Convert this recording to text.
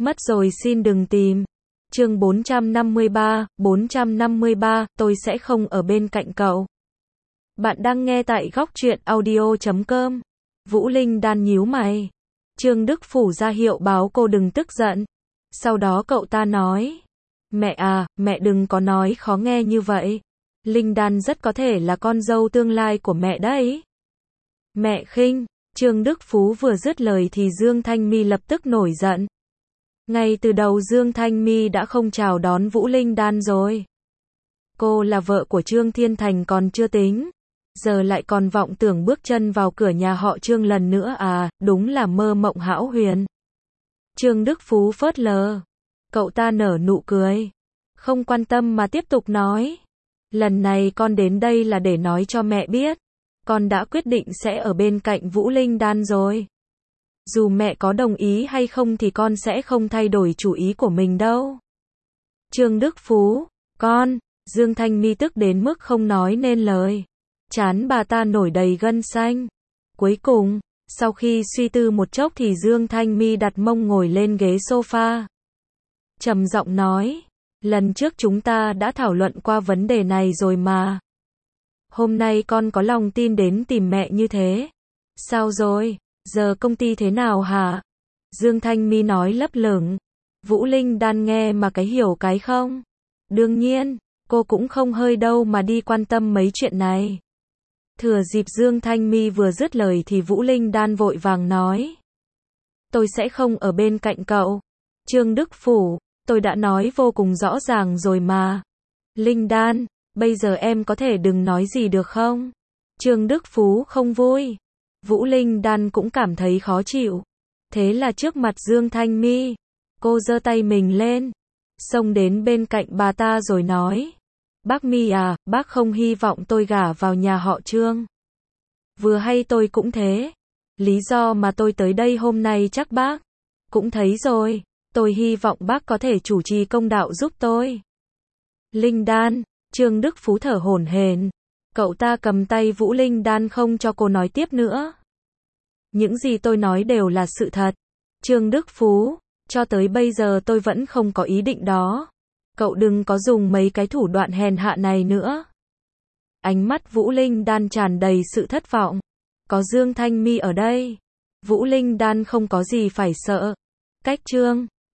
Mất rồi xin đừng tìm. Chương 453, tôi sẽ không ở bên cạnh cậu. Bạn đang nghe tại góc truyện audio.com. Vũ Linh đan nhíu mày. Trương Đức Phủ ra hiệu báo cô đừng tức giận. Sau đó cậu ta nói. Mẹ à, mẹ đừng có nói khó nghe như vậy. Linh đan rất có thể là con dâu tương lai của mẹ đấy. Mẹ khinh. Trương Đức Phú vừa dứt lời thì Dương Thanh My lập tức nổi giận. Ngay từ đầu Dương Thanh My đã không chào đón Vũ Linh Đan rồi. Cô là vợ của Trương Thiên Thành còn chưa tính. Giờ lại còn vọng tưởng bước chân vào cửa nhà họ Trương lần nữa à, đúng là mơ mộng hão huyền. Trương Đức Phú phớt lờ. Cậu ta nở nụ cười. Không quan tâm mà tiếp tục nói. Lần này con đến đây là để nói cho mẹ biết. Con đã quyết định sẽ ở bên cạnh Vũ Linh Đan rồi. Dù mẹ có đồng ý hay không thì con sẽ không thay đổi chủ ý của mình đâu. Trương Đức Phú, con, Dương Thanh My tức đến mức không nói nên lời. Trán bà ta nổi đầy gân xanh. Cuối cùng, sau khi suy tư một chốc thì Dương Thanh My đặt mông ngồi lên ghế sofa. Trầm giọng nói, lần trước chúng ta đã thảo luận qua vấn đề này rồi mà. Hôm nay con có lòng tin đến tìm mẹ như thế. Sao rồi? Giờ công ty thế nào hả? Dương Thanh My nói lấp lửng. Vũ Linh Đan nghe mà cái hiểu cái không? Đương nhiên, cô cũng không hơi đâu mà đi quan tâm mấy chuyện này. Thừa dịp Dương Thanh My vừa dứt lời thì Vũ Linh Đan vội vàng nói. Tôi sẽ không ở bên cạnh cậu. Trương Đức Phủ, tôi đã nói vô cùng rõ ràng rồi mà. Linh Đan, bây giờ em có thể đừng nói gì được không? Trương Đức Phú không vui. Vũ Linh Đan cũng cảm thấy khó chịu. Thế là trước mặt Dương Thanh My, cô giơ tay mình lên, xông đến bên cạnh bà ta rồi nói. Bác My à, bác không hy vọng tôi gả vào nhà họ Trương. Vừa hay tôi cũng thế. Lý do mà tôi tới đây hôm nay chắc bác cũng thấy rồi. Tôi hy vọng bác có thể chủ trì công đạo giúp tôi. Linh Đan, Trương Đức Phú thở hổn hển. Cậu ta cầm tay Vũ Linh Đan không cho cô nói tiếp nữa. Những gì tôi nói đều là sự thật. Trương Đức Phú, cho tới bây giờ tôi vẫn không có ý định đó. Cậu đừng có dùng mấy cái thủ đoạn hèn hạ này nữa. Ánh mắt Vũ Linh Đan tràn đầy sự thất vọng. Có Dương Thanh My ở đây. Vũ Linh Đan không có gì phải sợ. Cách Trương